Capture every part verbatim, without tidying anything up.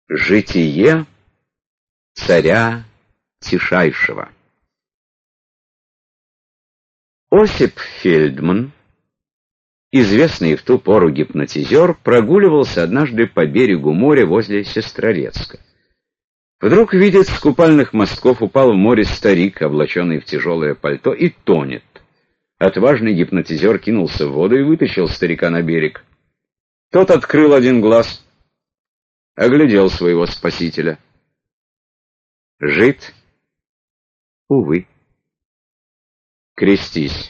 Житие царя Тишайшего. Осип Фельдман, известный в ту пору гипнотизер, прогуливался однажды по берегу моря возле Сестрорецка. Вдруг видит, с купальных мостков упал в море старик, облаченный в тяжелое пальто, и тонет. Отважный гипнотизер кинулся в воду и вытащил старика на берег. Тот открыл один глаз, оглядел своего спасителя. Жид? Увы. Крестись.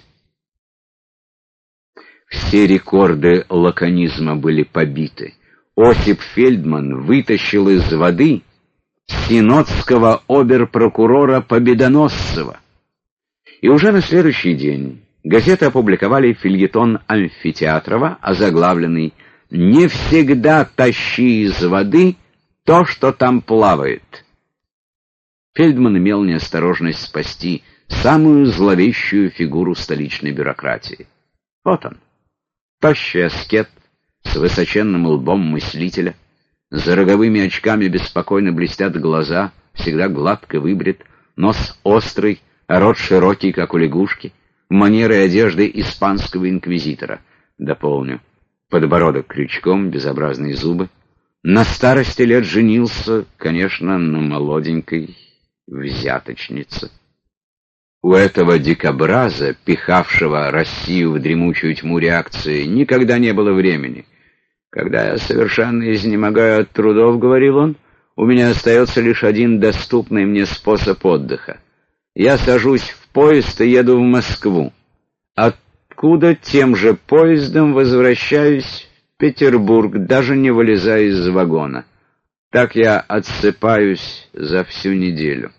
Все рекорды лаконизма были побиты. Осип Фельдман вытащил из воды синодского обер-прокурора Победоносцева. И уже на следующий день газеты опубликовали фельетон Амфитеатрова, озаглавленный «Не всегда тащи из воды то, что там плавает». Фельдман имел неосторожность спасти самую зловещую фигуру столичной бюрократии. Вот он, тощий аскет с высоченным лбом мыслителя, за роговыми очками беспокойно блестят глаза, всегда гладко выбрит, нос острый, а рот широкий, как у лягушки, манеры и одежды испанского инквизитора. Дополню, подбородок крючком, безобразные зубы. На старости лет женился, конечно, на молоденькой взяточнице. У этого дикобраза, пихавшего Россию в дремучую тьму реакции, никогда не было времени. «Когда я совершенно изнемогаю от трудов, — говорил он, — у меня остается лишь один доступный мне способ отдыха. Я сажусь в поезд и еду в Москву. Откуда тем же поездом возвращаюсь в Петербург, даже не вылезая из вагона. Так я отсыпаюсь за всю неделю».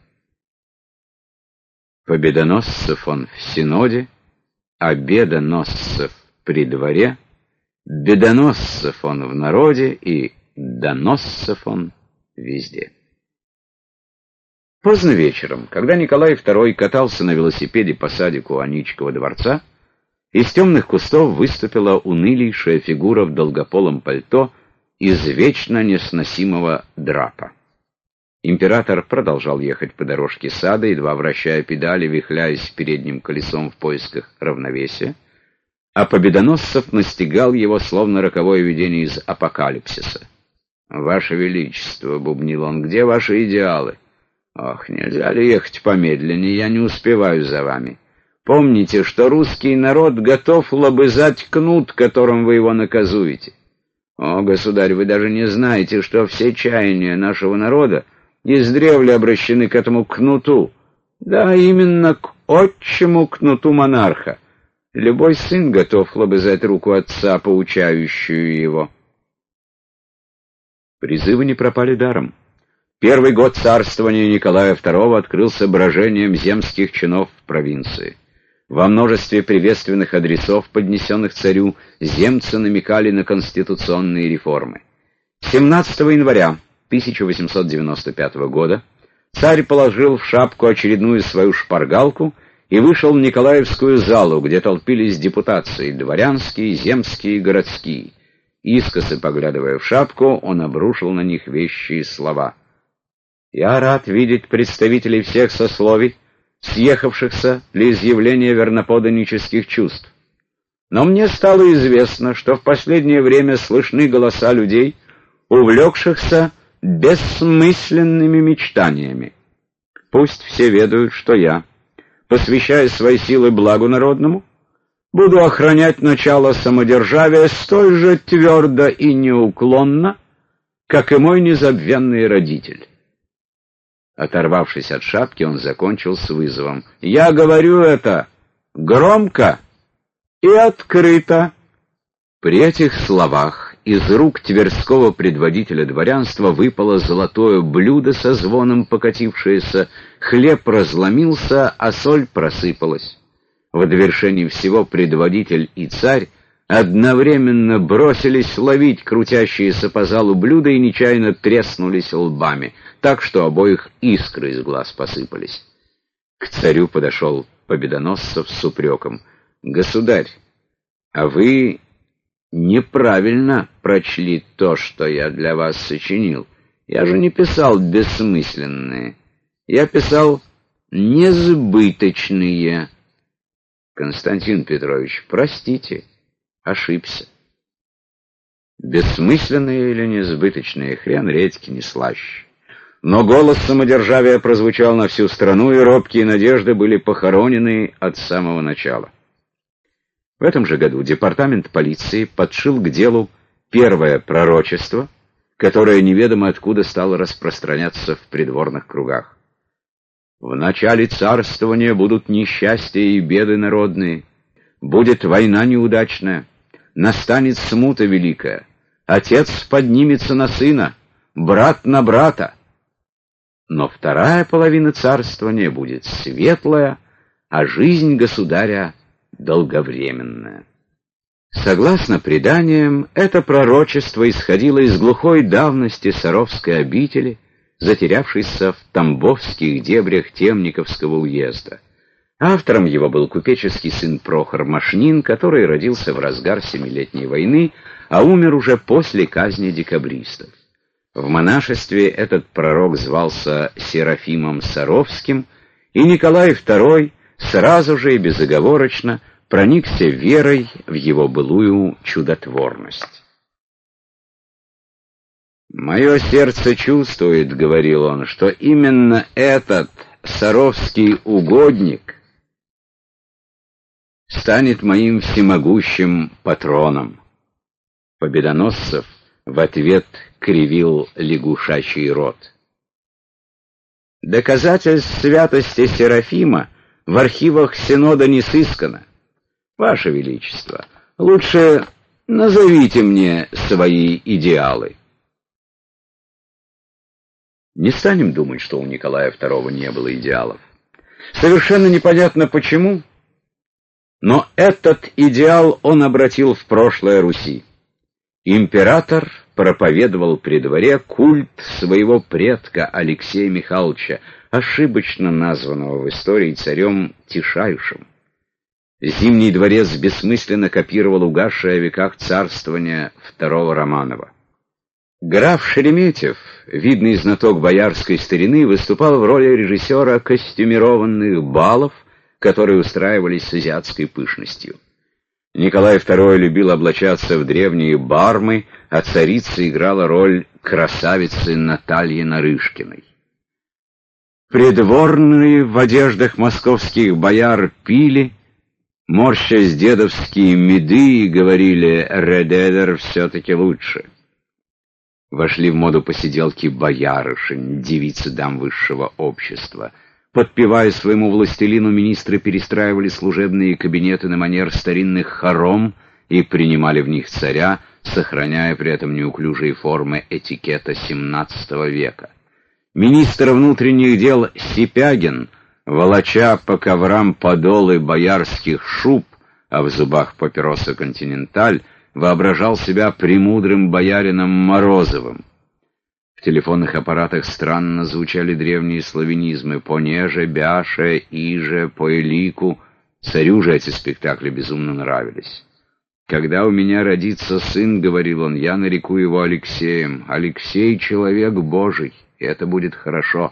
Победоносцев он в Синоде, а бедоносцев при дворе, бедоносцев он в народе и доносцев он везде. Поздно вечером, когда Николай второй катался на велосипеде по садику Аничкова дворца, из темных кустов выступила унылейшая фигура в долгополом пальто из вечно несносимого драпа. Император продолжал ехать по дорожке сада, едва вращая педали, вихляясь передним колесом в поисках равновесия, а Победоносцев настигал его, словно роковое видение из апокалипсиса. «Ваше Величество», — бубнил он, — «где ваши идеалы? Ох, нельзя ли ехать помедленнее, я не успеваю за вами. Помните, что русский народ готов лобызать кнут, которым вы его наказуете. О, государь, вы даже не знаете, что все чаяния нашего народа издревле обращены к этому кнуту. Да, именно к отчему кнуту монарха. Любой сын готов лобызать руку отца, поучающую его». Призывы не пропали даром. Первый год царствования Николая второго открылся брожением земских чинов в провинции. Во множестве приветственных адресов, поднесенных царю, земцы намекали на конституционные реформы. семнадцатого января тысяча восемьсот девяносто пятого года царь положил в шапку очередную свою шпаргалку и вышел в Николаевскую залу, где толпились депутации, дворянские, земские и городские. Искоса поглядывая в шапку, он обрушил на них вещие слова. «Я рад видеть представителей всех сословий, съехавшихся для изъявления верноподданнических чувств. Но мне стало известно, что в последнее время слышны голоса людей, увлекшихся бессмысленными мечтаниями. Пусть все ведают, что я, посвящая свои силы благу народному, буду охранять начало самодержавия столь же твердо и неуклонно, как и мой незабвенный родитель». Оторвавшись от шапки, он закончил с вызовом. «Я говорю это громко и открыто». При этих словах из рук тверского предводителя дворянства выпало золотое блюдо со звоном покатившееся, хлеб разломился, а соль просыпалась. В довершении всего предводитель и царь одновременно бросились ловить крутящиеся по залу блюда и нечаянно треснулись лбами, так что обоих искры из глаз посыпались. К царю подошел Победоносцев с упреком. «Государь, а вы неправильно прочли то, что я для вас сочинил. Я же не писал бессмысленные. Я писал несбыточные. Константин Петрович, простите, ошибся. Бессмысленные или несбыточные, хрен редьки не слаще. Но голос самодержавия прозвучал на всю страну, и робкие надежды были похоронены от самого начала. В этом же году департамент полиции подшил к делу первое пророчество, которое неведомо откуда стало распространяться в придворных кругах. В начале царствования будут несчастья и беды народные, будет война неудачная, настанет смута великая, отец поднимется на сына, брат на брата. Но вторая половина царствования будет светлая, а жизнь государя долговременная. Согласно преданиям, это пророчество исходило из глухой давности Саровской обители, затерявшейся в тамбовских дебрях Темниковского уезда. Автором его был купеческий сын Прохор Машнин, который родился в разгар Семилетней войны, а умер уже после казни декабристов. В монашестве этот пророк звался Серафимом Саровским, и Николай второй сразу же и безоговорочно проникся верой в его былую чудотворность. «Мое сердце чувствует, — говорил он, — что именно этот саровский угодник станет моим всемогущим патроном». Победоносцев в ответ кривил лягушачий рот. Доказательств святости Серафима в архивах Синода не сыскано. Ваше Величество, лучше назовите мне свои идеалы. Не станем думать, что у Николая второго не было идеалов. Совершенно непонятно почему, но этот идеал он обратил в прошлое Руси. Император проповедовал при дворе культ своего предка Алексея Михайловича, ошибочно названного в истории царем Тишайшим. Зимний дворец бессмысленно копировал угасшее о веках царствования второго Романова. Граф Шереметьев, видный знаток боярской старины, выступал в роли режиссера костюмированных балов, которые устраивались с азиатской пышностью. Николай второй любил облачаться в древние бармы, а царица играла роль красавицы Натальи Нарышкиной. Придворные в одеждах московских бояр пили, морщась дедовские меды, и говорили: «Редедер все-таки лучше». Вошли в моду посиделки боярышень, девицы дам высшего общества. Подпевая своему властелину, министры перестраивали служебные кабинеты на манер старинных хором и принимали в них царя, сохраняя при этом неуклюжие формы этикета семнадцатого века. Министр внутренних дел Сипягин, волоча по коврам подолы боярских шуб, а в зубах папироса «Континенталь», воображал себя премудрым боярином Морозовым. В телефонных аппаратах странно звучали древние славянизмы: «понеже», «бяше», «иже», «поэлику». Царю же эти спектакли безумно нравились. «Когда у меня родится сын, — говорил он, — я нареку его Алексеем. Алексей — человек Божий, и это будет хорошо».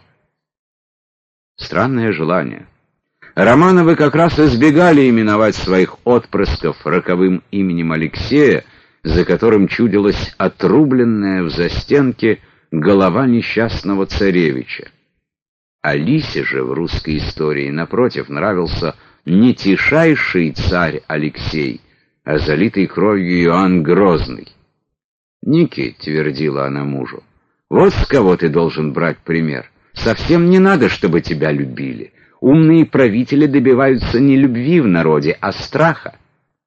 Странное желание. Романовы как раз избегали именовать своих отпрысков роковым именем Алексея, за которым чудилась отрубленная в застенке голова несчастного царевича. Алисе же в русской истории, напротив, нравился не тишайший царь Алексей, а залитый кровью Иоанн Грозный. «Ники, — твердила она мужу, — вот с кого ты должен брать пример. Совсем не надо, чтобы тебя любили. Умные правители добиваются не любви в народе, а страха».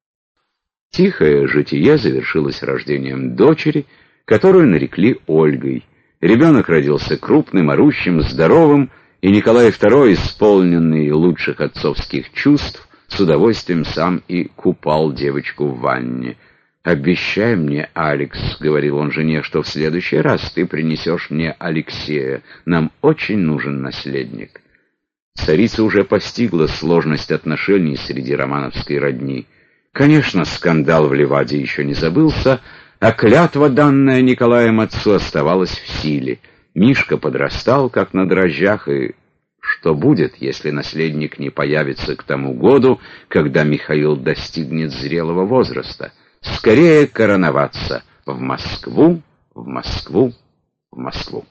Тихое житие завершилось рождением дочери, которую нарекли Ольгой. Ребенок родился крупным, орущим, здоровым, и Николай второй, исполненный лучших отцовских чувств, с удовольствием сам и купал девочку в ванне. «Обещай мне, Алекс, — говорил он жене, — что в следующий раз ты принесешь мне Алексея. Нам очень нужен наследник». Царица уже постигла сложность отношений среди романовской родни. Конечно, скандал в Ливаде еще не забылся, а клятва, данная Николаем отцу, оставалась в силе. Мишка подрастал, как на дрожжах, и что будет, если наследник не появится к тому году, когда Михаил достигнет зрелого возраста? Скорее короноваться в Москву, в Москву, в Москву.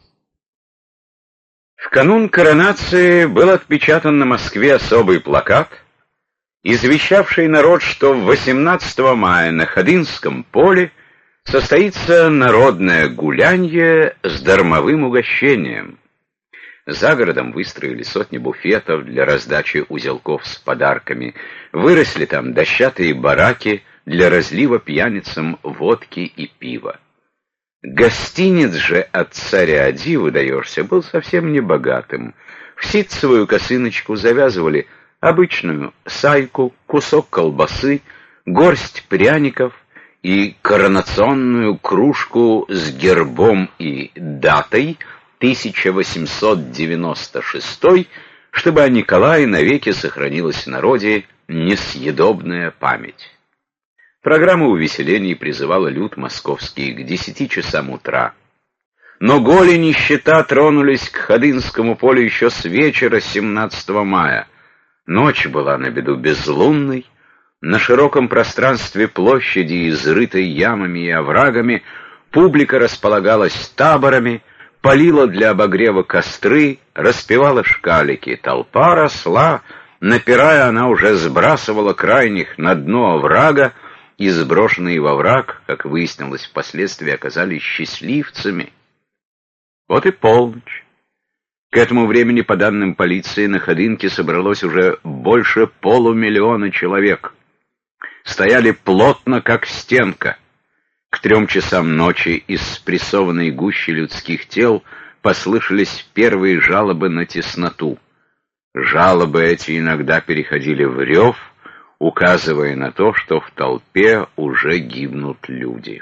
В канун коронации был отпечатан на Москве особый плакат, извещавший народ, что восемнадцатого мая на Ходынском поле состоится народное гулянье с дармовым угощением. За городом выстроили сотни буфетов для раздачи узелков с подарками, выросли там дощатые бараки для разлива пьяницам водки и пива. Гостинец же от царя диву даешься был совсем небогатым. В ситцевую косыночку завязывали обычную сайку, кусок колбасы, горсть пряников и коронационную кружку с гербом и датой тысяча восемьсот девяносто шестой, чтобы о Николае навеки сохранилась в народе несъедобная память. Программа увеселений призывала люд московский к десяти часам утра. Но голь и нищета тронулись к Ходынскому полю еще с вечера семнадцатого мая. Ночь была на беду безлунной. На широком пространстве площади, изрытой ямами и оврагами, публика располагалась таборами, палила для обогрева костры, распевала шкалики. Толпа росла, напирая, она уже сбрасывала крайних на дно оврага, и сброшенные во враг, как выяснилось впоследствии, оказались счастливцами. Вот и полночь. К этому времени, по данным полиции, на Ходынке собралось уже больше полумиллиона человек. Стояли плотно, как стенка. К трем часам ночи из спрессованной гущи людских тел послышались первые жалобы на тесноту. Жалобы эти иногда переходили в рев, указывая на то, что в толпе уже гибнут люди.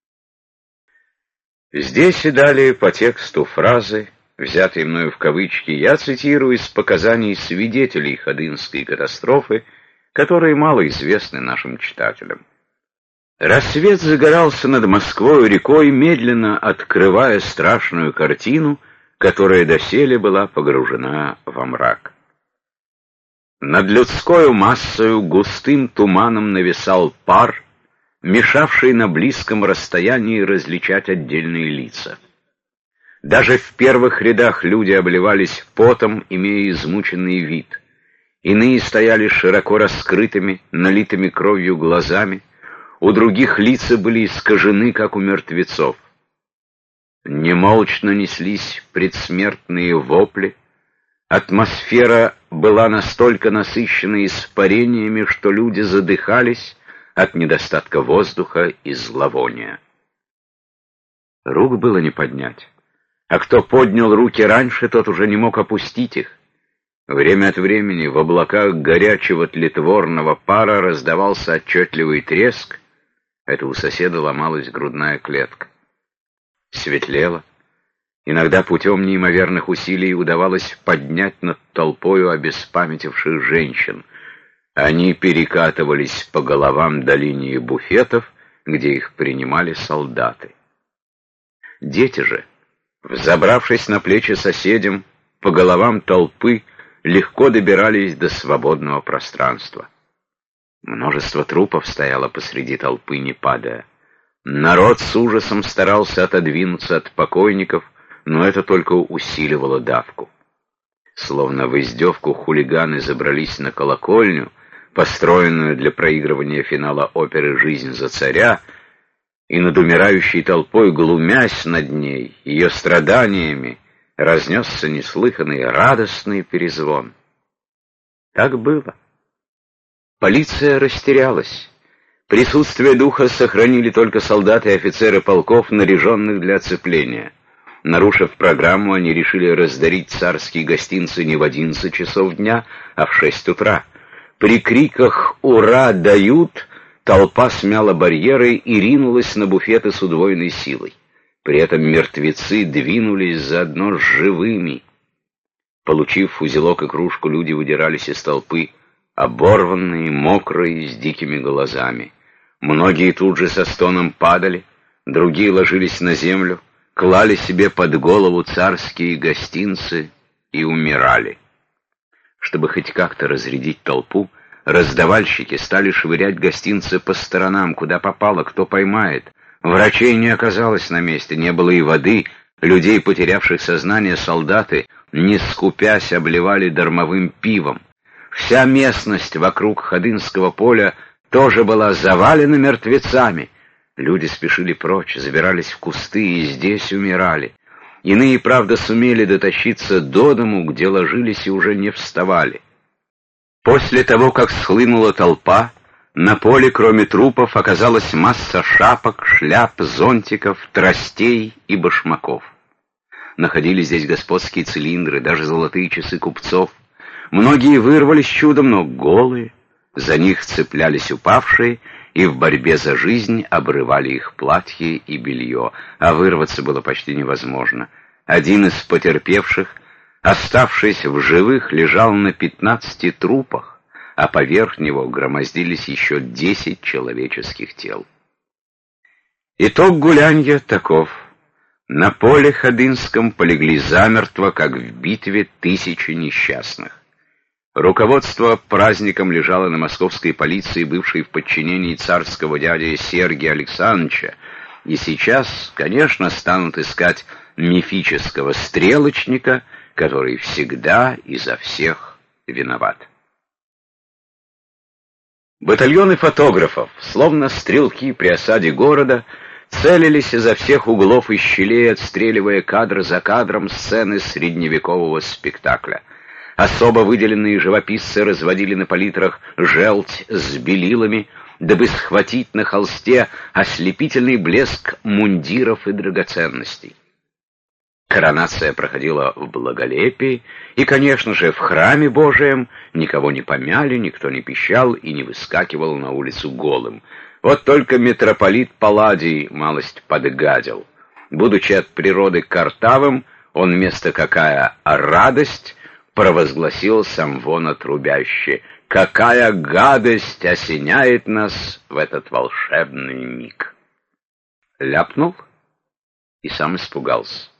Здесь и далее по тексту фразы, взятые мною в кавычки, я цитирую из показаний свидетелей Ходынской катастрофы, которые мало известны нашим читателям. Рассвет загорался над Москвой рекой, медленно открывая страшную картину, которая доселе была погружена во мрак. Над людскою массою густым туманом нависал пар, мешавший на близком расстоянии различать отдельные лица. Даже в первых рядах люди обливались потом, имея измученный вид. Иные стояли широко раскрытыми, налитыми кровью глазами, у других лица были искажены, как у мертвецов. Немолчно неслись предсмертные вопли. Атмосфера была настолько насыщена испарениями, что люди задыхались от недостатка воздуха и зловония. Рук было не поднять, а кто поднял руки раньше, тот уже не мог опустить их. Время от времени в облаках горячего тлетворного пара раздавался отчетливый треск, это у соседа ломалась грудная клетка. Светлело. Иногда путем неимоверных усилий удавалось поднять над толпою обеспамятивших женщин. Они перекатывались по головам до линии буфетов, где их принимали солдаты. Дети же, взобравшись на плечи соседям, по головам толпы легко добирались до свободного пространства. Множество трупов стояло посреди толпы, не падая. Народ с ужасом старался отодвинуться от покойников, но это только усиливало давку. Словно в издевку хулиганы забрались на колокольню, построенную для проигрывания финала оперы «Жизнь за царя», и над умирающей толпой, глумясь над ней, ее страданиями, разнесся неслыханный радостный перезвон. Так было. Полиция растерялась. Присутствие духа сохранили только солдаты и офицеры полков, наряженных для оцепления. Нарушив программу, они решили раздарить царские гостинцы не в одиннадцать часов дня, а в шесть утра. При криках «Ура! Дают!» толпа смяла барьеры и ринулась на буфеты с удвоенной силой. При этом мертвецы двинулись заодно с живыми. Получив узелок и кружку, люди выдирались из толпы, оборванные, мокрые, с дикими глазами. Многие тут же со стоном падали, другие ложились на землю, клали себе под голову царские гостинцы и умирали. Чтобы хоть как-то разрядить толпу, раздавальщики стали швырять гостинцы по сторонам, куда попало, кто поймает. Врачей не оказалось на месте, не было и воды. Людей, потерявших сознание, солдаты, не скупясь, обливали дармовым пивом. Вся местность вокруг Ходынского поля тоже была завалена мертвецами. Люди спешили прочь, забирались в кусты и здесь умирали. Иные, правда, сумели дотащиться до дому, где ложились и уже не вставали. После того, как схлынула толпа, на поле, кроме трупов, оказалась масса шапок, шляп, зонтиков, тростей и башмаков. Находились здесь господские цилиндры, даже золотые часы купцов. Многие вырвались чудом, но голые. За них цеплялись упавшие, и в борьбе за жизнь обрывали их платье и белье, а вырваться было почти невозможно. Один из потерпевших, оставшись в живых, лежал на пятнадцати трупах, а поверх него громоздились еще десять человеческих тел. Итог гулянья таков. На поле Ходынском полегли замертво, как в битве, тысячи несчастных. Руководство праздником лежало на московской полиции, бывшей в подчинении царского дяди Сергия Александровича, и сейчас, конечно, станут искать мифического стрелочника, который всегда и за всех виноват. Батальоны фотографов, словно стрелки при осаде города, целились изо всех углов и щелей, отстреливая кадр за кадром сцены средневекового спектакля. Особо выделенные живописцы разводили на палитрах желть с белилами, дабы схватить на холсте ослепительный блеск мундиров и драгоценностей. Коронация проходила в благолепии, и, конечно же, в храме Божием никого не помяли, никто не пищал и не выскакивал на улицу голым. Вот только митрополит Палладий малость подгадил. Будучи от природы картавым, он вместо «какая радость» провозгласил самвона трубяще: «Какая гадость осеняет нас в этот волшебный миг!» Ляпнул и сам испугался.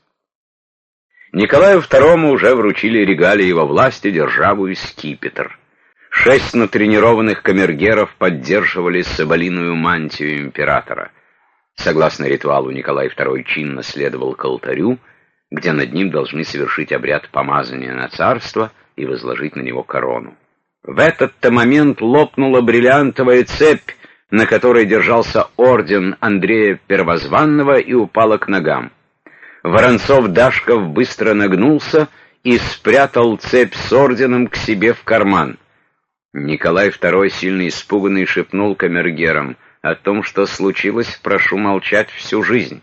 Николаю второму уже вручили регалии его власти, державу и скипетр. Шесть натренированных камергеров поддерживали соболиную мантию императора. Согласно ритуалу, Николай второй чинно следовал к алтарю, где над ним должны совершить обряд помазания на царство и возложить на него корону. В этот-то момент лопнула бриллиантовая цепь, на которой держался орден Андрея Первозванного, и упала к ногам. Воронцов-Дашков быстро нагнулся и спрятал цепь с орденом к себе в карман. Николай второй, сильно испуганный, шепнул камергерам: «О том, что случилось, прошу молчать всю жизнь».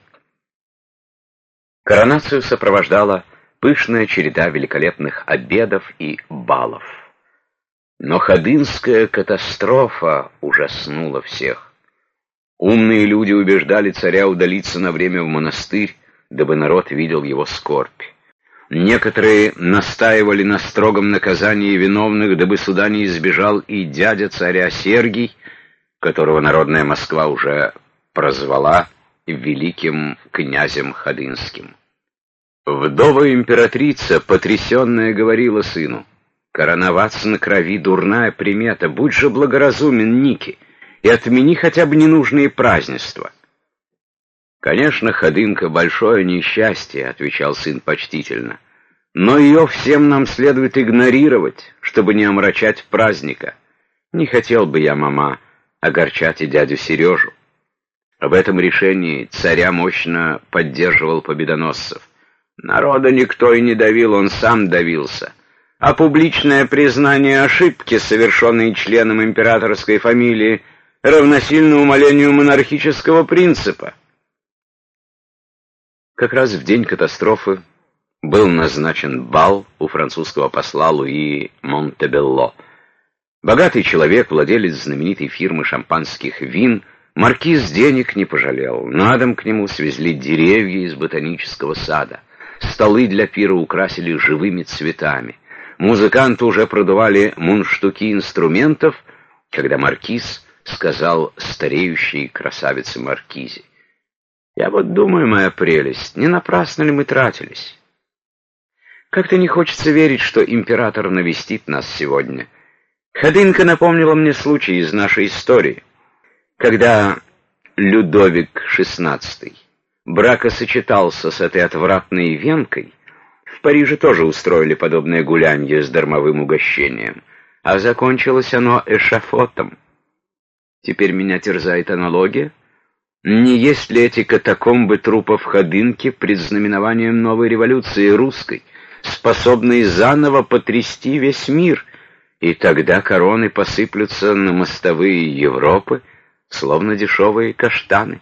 Коронацию сопровождала пышная череда великолепных обедов и балов. Но Ходынская катастрофа ужаснула всех. Умные люди убеждали царя удалиться на время в монастырь, дабы народ видел его скорбь. Некоторые настаивали на строгом наказании виновных, дабы суда не избежал и дядя царя Сергий, которого народная Москва уже прозвала великим князем Ходынским. Вдова императрица, потрясенная, говорила сыну: «Короноваться на крови — дурная примета, будь же благоразумен, Ники, и отмени хотя бы ненужные празднества». «Конечно, Ходынка — большое несчастье», — отвечал сын почтительно, «но ее всем нам следует игнорировать, чтобы не омрачать праздника. Не хотел бы я, мама, огорчать и дядю Сережу». В этом решении царя мощно поддерживал Победоносцев. Народа никто и не давил, он сам давился. А публичное признание ошибки, совершенной членом императорской фамилии, равносильно умалению монархического принципа. Как раз в день катастрофы был назначен бал у французского посла Луи Монтебелло. Богатый человек, владелец знаменитой фирмы шампанских вин, маркиз денег не пожалел. На дом к нему свезли деревья из ботанического сада. Столы для пира украсили живыми цветами. Музыканты уже продували мундштуки инструментов, когда маркиз сказал стареющей красавице маркизе: Я вот думаю, моя прелесть, не напрасно ли мы тратились? Как-то не хочется верить, что император навестит нас сегодня. Ходынка напомнила мне случай из нашей истории, когда Людовик шестнадцатый бракосочетался с этой отвратной венкой. В Париже тоже устроили подобное гулянье с дармовым угощением, а закончилось оно эшафотом. Теперь меня терзает аналогия. Не есть ли эти катакомбы трупов Ходынки предзнаменованием новой революции русской, способной заново потрясти весь мир, и тогда короны посыплются на мостовые Европы, словно дешевые каштаны?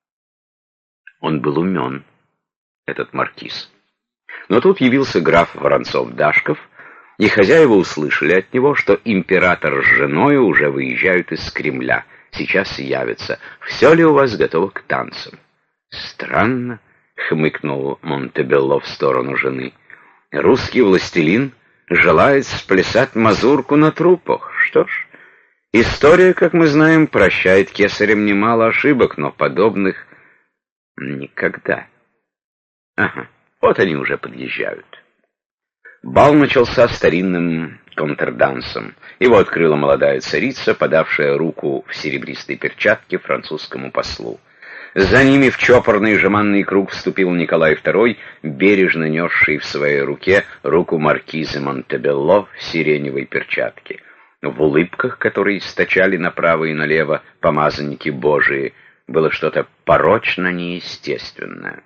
Он был умен, этот маркиз. Но тут явился граф Воронцов-Дашков, и хозяева услышали от него, что император с женой уже выезжают из Кремля, сейчас явятся. Все ли у вас готово к танцам? Странно, хмыкнул Монтебелло в сторону жены. Русский властелин желает сплясать мазурку на трупах. Что ж, история, как мы знаем, прощает кесарям немало ошибок, но подобных никогда. Ага, вот они уже подъезжают. Бал начался старинным контрдансом. Его открыла молодая царица, подавшая руку в серебристой перчатке французскому послу. За ними в чопорный жеманный круг вступил Николай второй, бережно несший в своей руке руку маркизы Монтебелло в сиреневой перчатке. В улыбках, которые источали направо и налево помазанники Божии, было что-то порочно неестественное.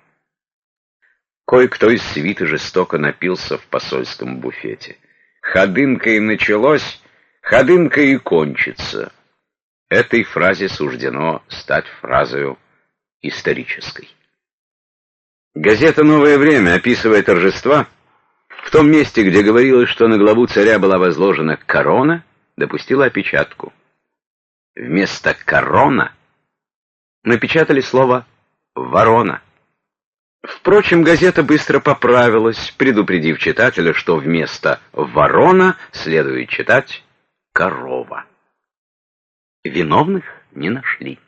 Кое-кто из свиты жестоко напился в посольском буфете. «Ходынка и началось, ходынка и кончится». Этой фразе суждено стать фразою исторической. Газета «Новое время», описывая торжества, в том месте, где говорилось, что на главу царя была возложена корона, допустила опечатку. Вместо «корона» напечатали слово «ворона». Впрочем, газета быстро поправилась, предупредив читателя, что вместо «ворона» следует читать «корова». Виновных не нашли.